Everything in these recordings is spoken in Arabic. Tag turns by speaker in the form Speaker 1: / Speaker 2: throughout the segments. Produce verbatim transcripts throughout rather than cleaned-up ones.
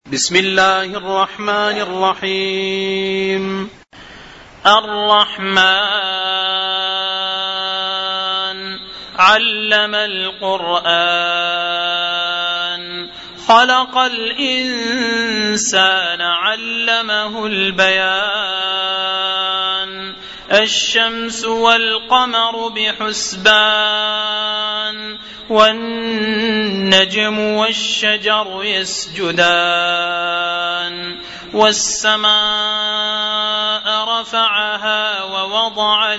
Speaker 1: بسم الله الرحمن الرحيم. الرحمن علم القرآن خلق الإنسان علمه البيان الشمس والقمر بحسبان والنجم والشجر يسجدان والسماء رفعها ووضع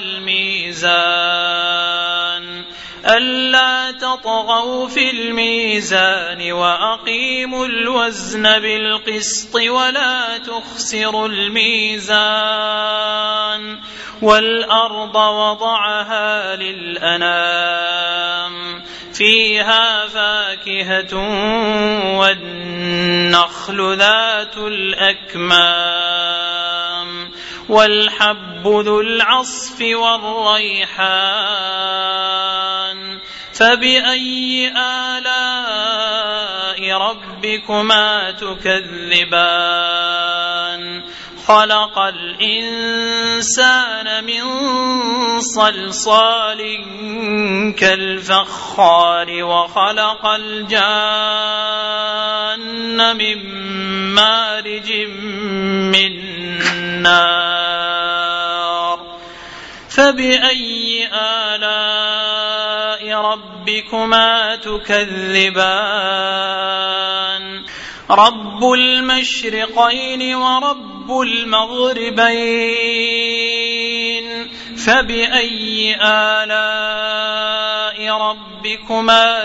Speaker 1: الميزان ألا تطغوا في الميزان وأقيموا الوزن بالقسط ولا تخسروا الميزان والأرض وضعها للأنام فيها فاكهة والنخل ذات الأكمام والحب ذو العصف والريحان فبأي آلاء ربكما تكذبان خلق الإنسان من صلصال كالفخار وخلق الجان من مارج من نار فبأي آلاء ربكما تكذبان رب المشرقين ورب المغربين فبأي آلاء ربكما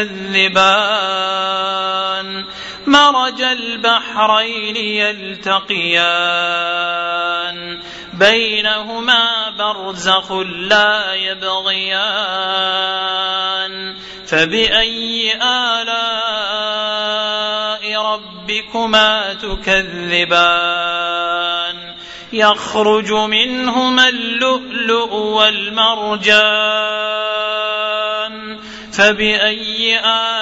Speaker 1: تكذبان مرج البحرين يلتقيان بينهما برزخ لا يبغيان فبأي آلاء ربكما تكذبان يخرج منهما اللؤلؤ والمرجان فبأي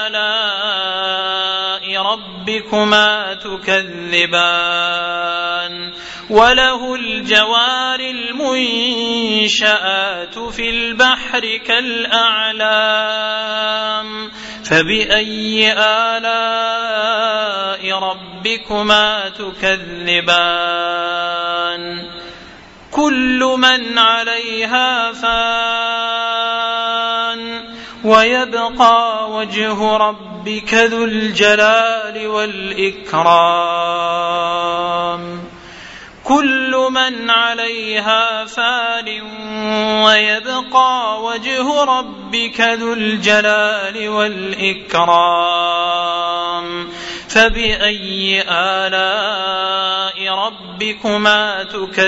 Speaker 1: آلاء ربكما تكذبان وله الجوار المنشآت في البحر كالأعلام فبأي آلاء ربكما تكذبان كل من عليها فان ويبقى وجه ربك ذو الجلال والإكرام كل من عليها فان ويبقى وجه ربك ذو الجلال والإكرام فبأي آلاء ربكما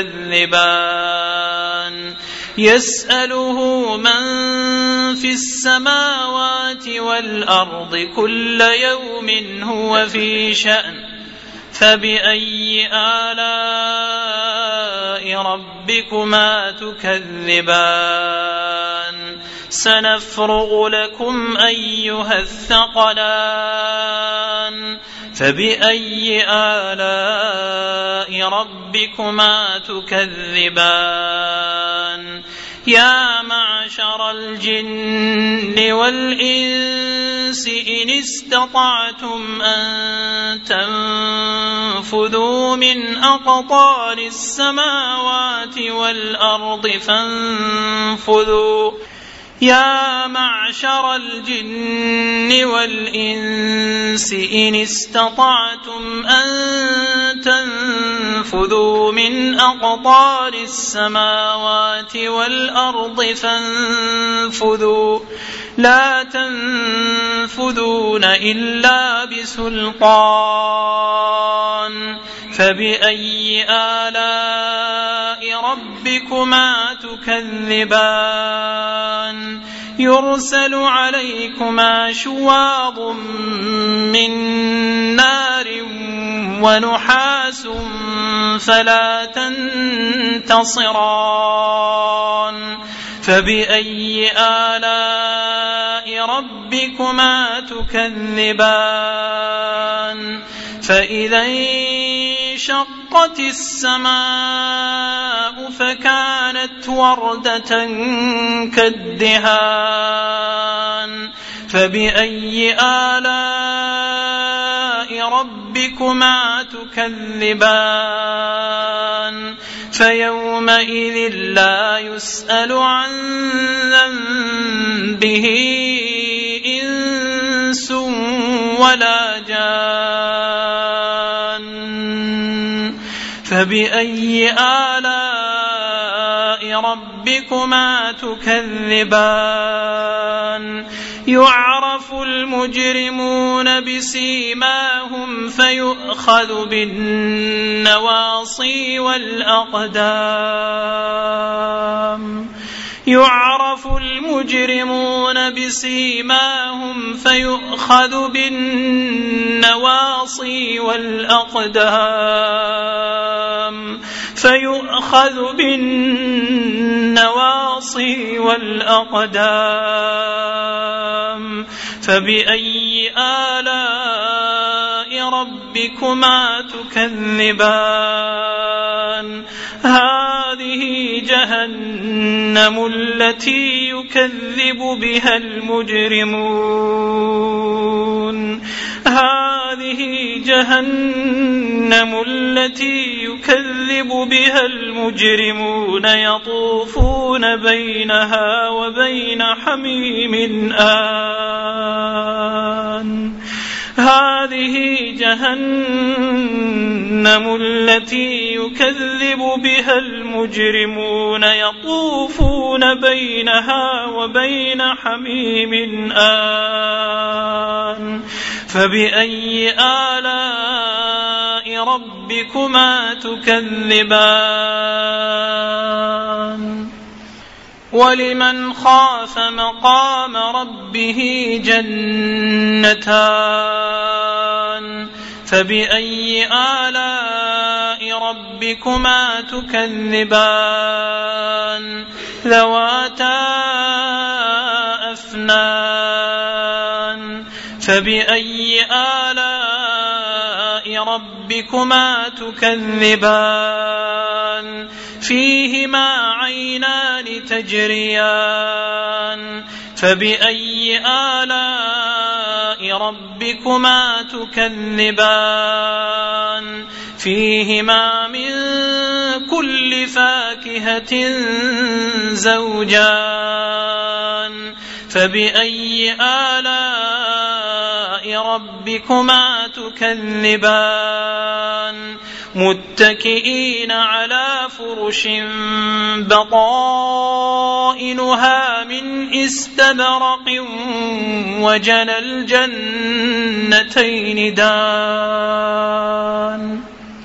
Speaker 1: تكذبان يسأله من في السماوات والأرض كل يوم هو في شأن فبأي آلاء ربكما تكذبان سنفرغ لكم أيها الثقلان فبأي آلاء ربكما تكذبان يا معشر الجن والإنس إن استطعتم أن تنفذوا من أقطار السماوات والأرض فانفذوا يا معشر الجن والإنس إن استطعتم أن تنفذوا من أقطار السماوات والأرض فانفذوا لا تنفذون إلا بسلطان فبأي آلاء ربكما تكذبان يرسل عليكما شواظ من نار ونحاس فلا تنتصران فبأي آلاء ربكما تكذبان فإذا انشقت السماء فكانت وردة كالدهان فبأي آلاء ربكما تكذبان فيومئذ لا يسأل عن ذنبه إنس ولا جان فبأي آلاء ربكما تكذبان يعرف المجرمون بسيماهم فيؤخذ بالنواصي والأقدام يعرف المجرمون بسيماهم فيؤخذ بالنواصي والأقدام فيؤخذ بالنواصي والأقدام فبأي آلاء ربكما تكذبان هذه جهنم التي يكذب بها المجرمون هذه جهنم التي يكذب بها المجرمون يطوفون بينها وبين حميم آن هذه جهنم التي يكذب بها المجرمون يطوفون بينها وبين حميم آن فبأي آلاء ربكما تكذبان ولمن خاف مقام ربه جنتان فبأي آلاء ربكما تكذبان ذواتا أفنان فبأي آلاء ربكما تكذبان فيهما عينان تجريان فبأي آلاء ربكما تكذبان فيهما من كل فاكهة زوجان فبأي آلاء ربكما تكذبان متكئين على فرش بطائنها من استبرق وجنى الجنتين دان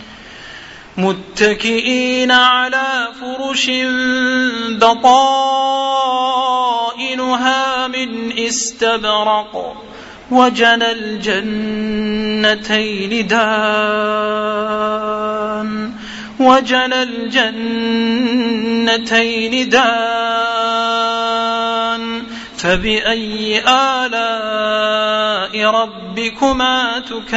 Speaker 1: متكئين على فرش بطائنها من استبرق وجنى الجنتين دان وجنى الجنتين دان فبأي آلاء ربكما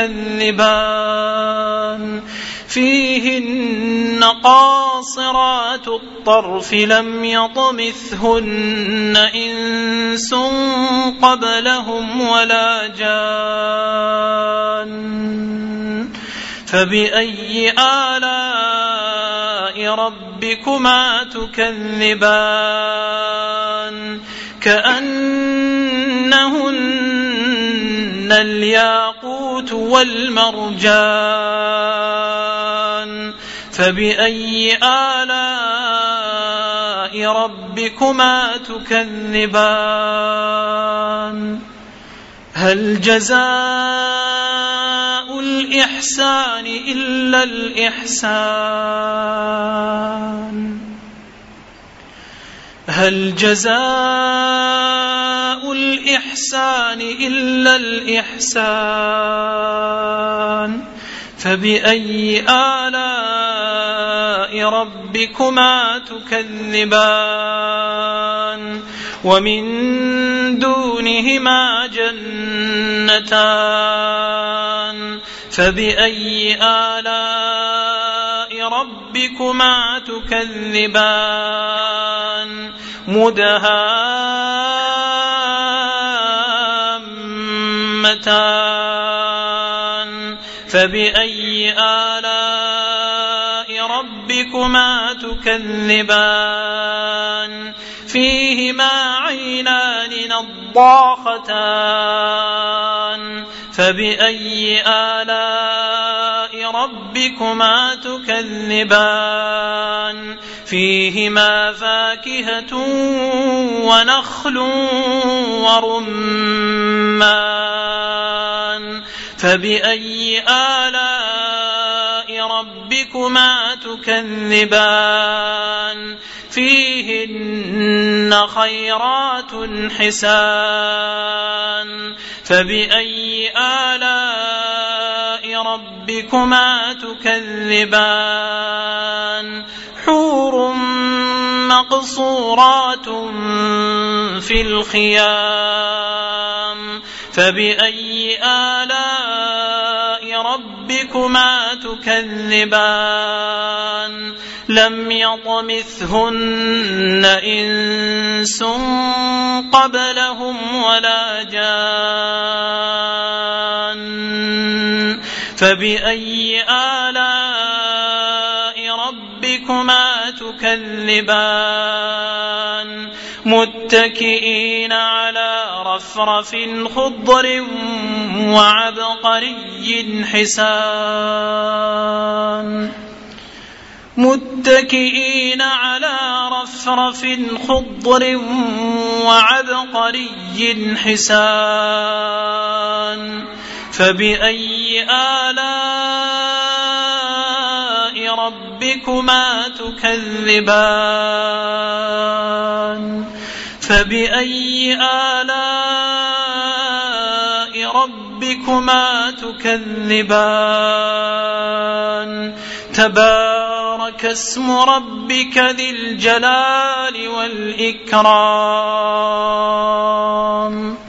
Speaker 1: تكذبان فيهن قاصرات الطرف لم يطمثهن إنس قبلهم ولا جان فبأي آلاء ربكما تكذبان كأنهن الياقوت والمرجان فبأي آلاء ربكما تكذبان هل جزاء الإحسان إلا الإحسان هل جزاء الإحسان إلا الإحسان فبأي آلاء ربكما تكذبان ومن دونهما جنتان فبأي آلاء ربكما تكذبان مدهامتان فبأي آلاء ربكما تكذبان فيهما عينان نضاختان فبأي آلاء ربكما تكذبان فيهما فاكهة ونخل ورمان فبأي آلاء ربكما تكذبان فيهن خيرات حسان فبأي آلاء ربكما تكذبان حور مقصورات في الخيام فبأي آلاء ربكما تكذبان لم يطمثهن إنس قبلهم ولا جان فبأي آلاء ربكما تكذبان متكئين على رفرف خضر وعبقري حسان متكئين على رفرف خضر وعبقري حسان فبأي آلاء ربكما تكذبان فبأي آلاء ربكما تكذبان تبارك اسم ربك ذي الجلال والإكرام